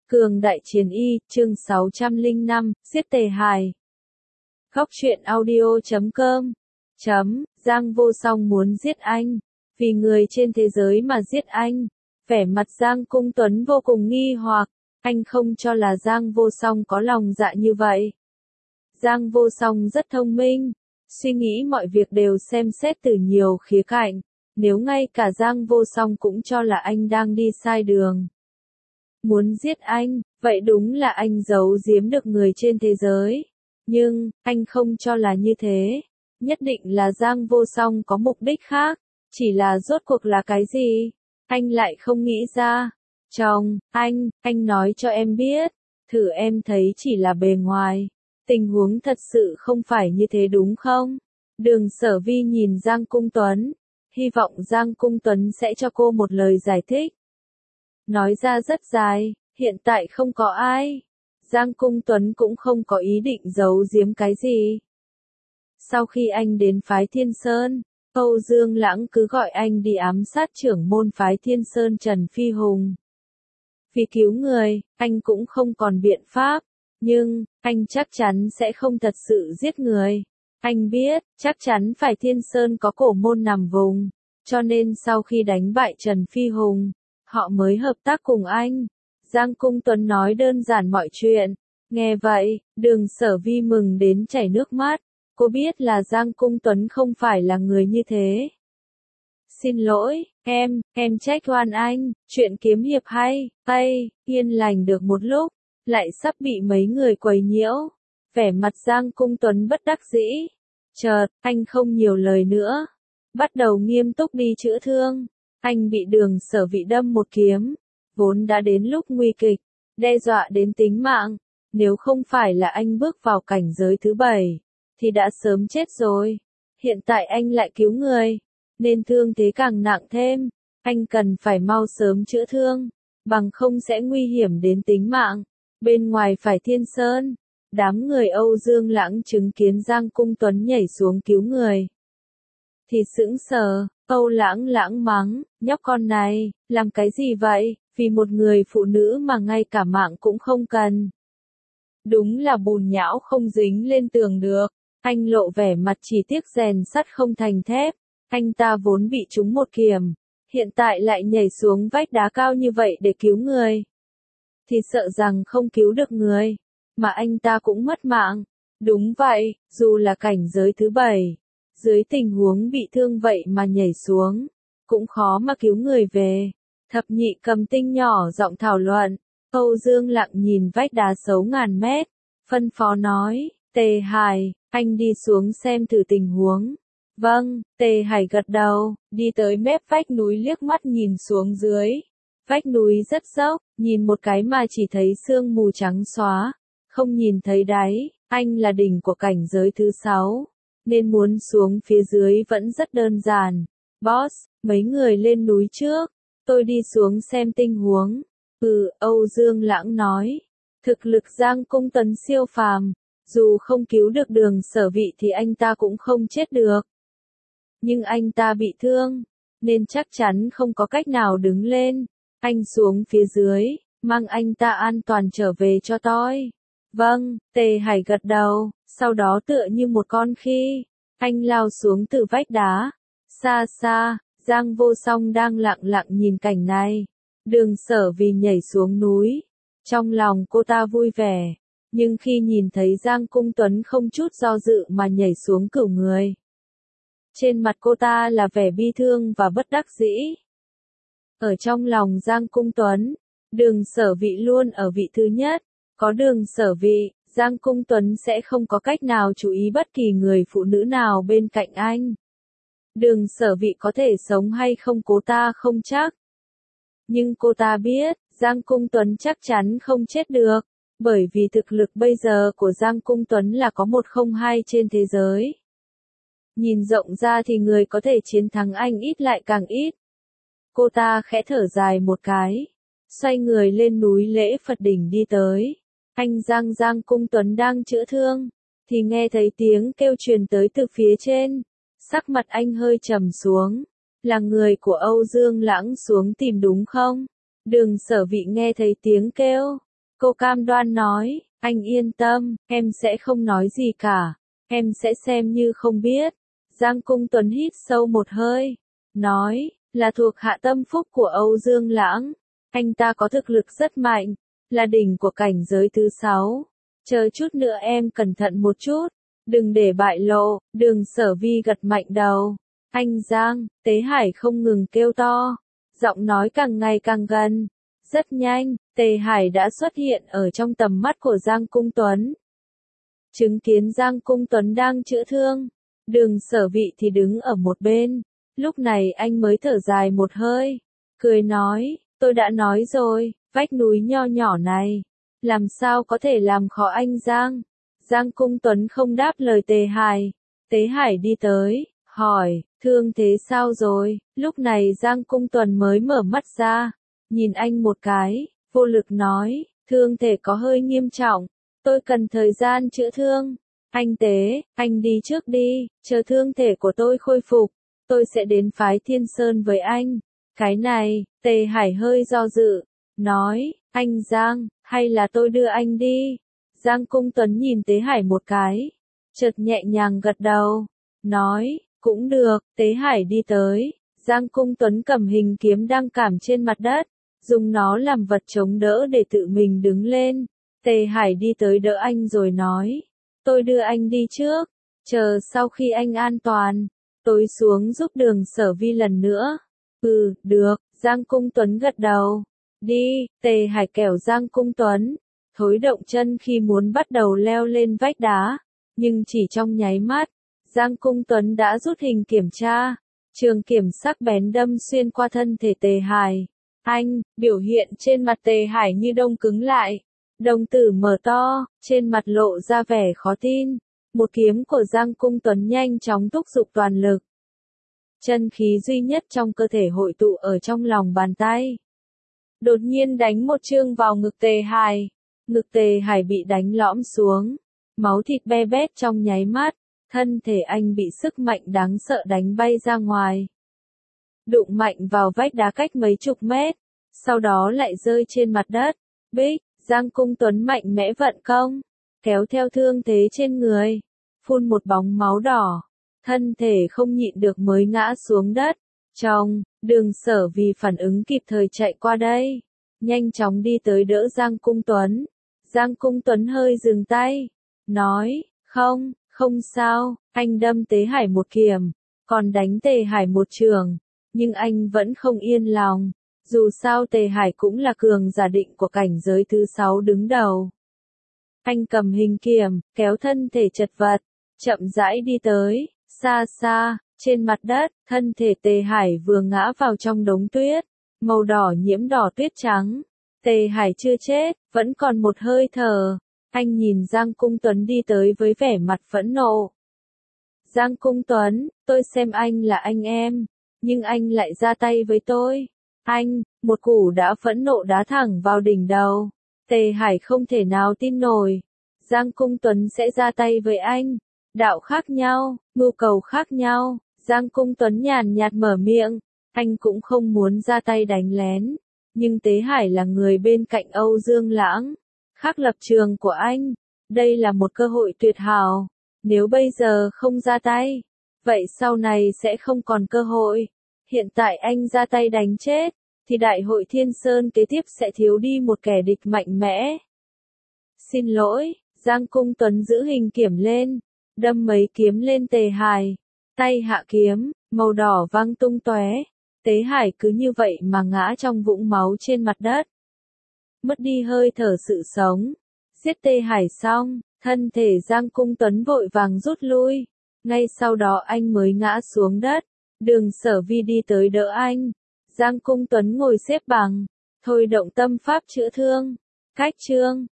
Cường đại chiến y, chương 605, giết Tề Hải. Góc truyện audio.com. Giang Vô Song muốn giết anh. Vì người trên thế giới mà giết anh. Vẻ mặt Giang Cung Tuấn vô cùng nghi hoặc. Anh không cho là Giang Vô Song có lòng dạ như vậy. Giang Vô Song rất thông minh. Suy nghĩ mọi việc đều xem xét từ nhiều khía cạnh. Nếu ngay cả Giang Vô Song cũng cho là anh đang đi sai đường. Muốn giết anh, vậy đúng là anh giấu giếm được người trên thế giới. Nhưng, anh không cho là như thế. Nhất định là Giang Vô Song có mục đích khác. Chỉ là rốt cuộc là cái gì? Anh lại không nghĩ ra. Chồng, anh nói cho em biết. Thử em thấy chỉ là bề ngoài. Tình huống thật sự không phải như thế đúng không? Đường Sở Vi nhìn Giang Cung Tuấn. Hy vọng Giang Cung Tuấn sẽ cho cô một lời giải thích. Nói ra rất dài, hiện tại không có ai. Giang Cung Tuấn cũng không có ý định giấu giếm cái gì. Sau khi anh đến phái Thiên Sơn, Âu Dương Lãng cứ gọi anh đi ám sát trưởng môn phái Thiên Sơn Trần Phi Hùng. Vì cứu người, anh cũng không còn biện pháp. Nhưng, anh chắc chắn sẽ không thật sự giết người. Anh biết, chắc chắn phải Thiên Sơn có cổ môn nằm vùng. Cho nên sau khi đánh bại Trần Phi Hùng, họ mới hợp tác cùng anh. Giang Cung Tuấn nói đơn giản mọi chuyện. Nghe vậy, Đường Sở Vi mừng đến chảy nước mắt. Cô biết là Giang Cung Tuấn không phải là người như thế. Xin lỗi, em trách oan anh. Chuyện kiếm hiệp hay, yên lành được một lúc, lại sắp bị mấy người quấy nhiễu. Vẻ mặt Giang Cung Tuấn bất đắc dĩ. Chợt, anh không nhiều lời nữa. Bắt đầu nghiêm túc đi chữa thương. Anh bị Đường Sở Vi đâm một kiếm, vốn đã đến lúc nguy kịch, đe dọa đến tính mạng. Nếu không phải là anh bước vào cảnh giới thứ 7, thì đã sớm chết rồi. Hiện tại anh lại cứu người, nên thương thế càng nặng thêm. Anh cần phải mau sớm chữa thương, bằng không sẽ nguy hiểm đến tính mạng. Bên ngoài phải Thiên Sơn, đám người Âu Dương Lãng chứng kiến Giang Cung Tuấn nhảy xuống cứu người thì sững sờ. Âu Lãng mắng, nhóc con này, làm cái gì vậy, vì một người phụ nữ mà ngay cả mạng cũng không cần. Đúng là bùn nhão không dính lên tường được. Anh lộ vẻ mặt chỉ tiếc rèn sắt không thành thép. Anh ta vốn bị trúng một kiềm, hiện tại lại nhảy xuống vách đá cao như vậy để cứu người. Thì sợ rằng không cứu được người, mà anh ta cũng mất mạng. Đúng vậy, dù là cảnh giới thứ 7. Dưới tình huống bị thương vậy mà nhảy xuống, cũng khó mà cứu người về. Thập nhị Cầm Tinh nhỏ giọng thảo luận. Âu Dương Lặng nhìn vách đá xấu ngàn mét, phân phó nói, Tề Hải, anh đi xuống xem thử tình huống. Vâng, Tề Hải gật đầu, đi tới mép vách núi liếc mắt nhìn xuống dưới. Vách núi rất dốc, nhìn một cái mà chỉ thấy sương mù trắng xóa, không nhìn thấy đáy. Anh là đỉnh của cảnh giới thứ 6. Nên muốn xuống phía dưới vẫn rất đơn giản. Boss, mấy người lên núi trước, tôi đi xuống xem tình huống. Âu Dương Lãng nói. Thực lực Giang Cung Tuấn siêu phàm, dù không cứu được Đường Sở Vi thì anh ta cũng không chết được. Nhưng anh ta bị thương, nên chắc chắn không có cách nào đứng lên. Anh xuống phía dưới, mang anh ta an toàn trở về cho tôi. Vâng, Tề Hải gật đầu, sau đó tựa như một con khi, anh lao xuống từ vách đá. Xa xa, Giang Vô Song đang lặng lặng nhìn cảnh này. Đường Sở Vi nhảy xuống núi. Trong lòng cô ta vui vẻ, nhưng khi nhìn thấy Giang Cung Tuấn không chút do dự mà nhảy xuống cửu người, trên mặt cô ta là vẻ bi thương và bất đắc dĩ. Ở trong lòng Giang Cung Tuấn, Đường Sở Vi luôn ở vị thứ nhất. Có Đường Sở Vi, Giang Cung Tuấn sẽ không có cách nào chú ý bất kỳ người phụ nữ nào bên cạnh anh. Đường Sở Vi có thể sống hay không cô ta không chắc. Nhưng cô ta biết, Giang Cung Tuấn chắc chắn không chết được. Bởi vì thực lực bây giờ của Giang Cung Tuấn là có 102 trên thế giới. Nhìn rộng ra thì người có thể chiến thắng anh ít lại càng ít. Cô ta khẽ thở dài một cái, xoay người lên núi Lễ Phật đỉnh đi tới. Anh Giang Cung Tuấn đang chữa thương, thì nghe thấy tiếng kêu truyền tới từ phía trên. Sắc mặt anh hơi trầm xuống. Là người của Âu Dương Lãng xuống tìm đúng không? Đường Sở Vi nghe thấy tiếng kêu, Cô cam đoan nói, anh yên tâm, em sẽ không nói gì cả, em sẽ xem như không biết. Giang Cung Tuấn hít sâu một hơi, nói, là thuộc hạ tâm phúc của Âu Dương Lãng. Anh ta có thực lực rất mạnh, là đỉnh của cảnh giới thứ 6. Chờ chút nữa em cẩn thận một chút, đừng để bại lộ. Đường Sở Vi gật mạnh đầu. Anh Giang, Tế Hải không ngừng kêu to, giọng nói càng ngày càng gần. Rất nhanh, Tề Hải đã xuất hiện ở trong tầm mắt của Giang Cung Tuấn. Chứng kiến Giang Cung Tuấn đang chữa thương, Đường Sở Vị thì đứng ở một bên. Lúc này anh mới thở dài một hơi, cười nói, tôi đã nói rồi, vách núi nho nhỏ này, làm sao có thể làm khó anh Giang. Giang Cung Tuấn không đáp lời Tề Hải. Tế Hải đi tới, hỏi, thương thế sao rồi? Lúc này Giang Cung Tuấn mới mở mắt ra, nhìn anh một cái, vô lực nói, thương thể có hơi nghiêm trọng, tôi cần thời gian chữa thương. Anh Tế, anh đi trước đi, chờ thương thể của tôi khôi phục, tôi sẽ đến phái Thiên Sơn với anh. Cái này, Tề Hải hơi do dự, nói, anh Giang, hay là tôi đưa anh đi? Giang Cung Tuấn nhìn Tế Hải một cái, chợt nhẹ nhàng gật đầu, nói, cũng được. Tế Hải đi tới, Giang Cung Tuấn cầm hình kiếm đang cắm trên mặt đất, dùng nó làm vật chống đỡ để tự mình đứng lên. Tề Hải đi tới đỡ anh rồi nói, tôi đưa anh đi trước, chờ sau khi anh an toàn, tôi xuống giúp Đường Sở Vi lần nữa. Được. Giang Cung Tuấn gật đầu. Đi. Tề Hải kéo Giang Cung Tuấn, thối động chân khi muốn bắt đầu leo lên vách đá, nhưng chỉ trong nháy mắt, Giang Cung Tuấn đã rút hình kiểm tra, trường kiểm sắc bén đâm xuyên qua thân thể Tề Hải. Anh, biểu hiện trên mặt Tề Hải như đông cứng lại, đồng tử mở to, trên mặt lộ ra vẻ khó tin. Một kiếm của Giang Cung Tuấn nhanh chóng thúc giục toàn lực. Chân khí duy nhất trong cơ thể hội tụ ở trong lòng bàn tay. Đột nhiên đánh một chương vào ngực Tề Hải. Ngực Tề Hải bị đánh lõm xuống, máu thịt be bét trong nháy mắt, thân thể anh bị sức mạnh đáng sợ đánh bay ra ngoài. Đụng mạnh vào vách đá cách mấy chục mét, sau đó lại rơi trên mặt đất. Bích, Giang Cung Tuấn mạnh mẽ vận công, kéo theo thương thế trên người, phun một bóng máu đỏ, thân thể không nhịn được mới ngã xuống đất. Đường Sở vì phản ứng kịp thời chạy qua đây, nhanh chóng đi tới đỡ Giang Cung Tuấn. Giang Cung Tuấn hơi dừng tay, nói, không sao, anh đâm Tế Hải một kiếm, còn đánh Tề Hải một chưởng, nhưng anh vẫn không yên lòng, dù sao Tề Hải cũng là cường giả định của cảnh giới thứ 6 đứng đầu. Anh cầm hình kiếm, kéo thân thể chật vật, chậm rãi đi tới, xa xa, trên mặt đất, thân thể Tề Hải vừa ngã vào trong đống tuyết, màu đỏ nhiễm đỏ tuyết trắng. Tề Hải chưa chết, vẫn còn một hơi thở. Anh nhìn Giang Cung Tuấn đi tới với vẻ mặt phẫn nộ. Giang Cung Tuấn, tôi xem anh là anh em, nhưng anh lại ra tay với tôi. Anh, một củ đã phẫn nộ đá thẳng vào đỉnh đầu. Tề Hải không thể nào tin nổi. Giang Cung Tuấn sẽ ra tay với anh. Đạo khác nhau, mưu cầu khác nhau. Giang Cung Tuấn nhàn nhạt mở miệng. Anh cũng không muốn ra tay đánh lén. Nhưng Tế Hải là người bên cạnh Âu Dương Lãng. Khác lập trường của anh. Đây là một cơ hội tuyệt hảo. Nếu bây giờ không ra tay, vậy sau này sẽ không còn cơ hội. Hiện tại anh ra tay đánh chết, thì đại hội Thiên Sơn kế tiếp sẽ thiếu đi một kẻ địch mạnh mẽ. Xin lỗi, Giang Cung Tuấn giữ hình kiếm lên, đâm mấy kiếm lên Tề Hải. Tay hạ kiếm, màu đỏ văng tung tóe. Tế Hải cứ như vậy mà ngã trong vũng máu trên mặt đất. Mất đi hơi thở sự sống. Giết Tề Hải xong, thân thể Giang Cung Tuấn vội vàng rút lui. Ngay sau đó anh mới ngã xuống đất. Đường Sở Vi đi tới đỡ anh. Giang Cung Tuấn ngồi xếp bằng, thôi động tâm pháp chữa thương. Cách chương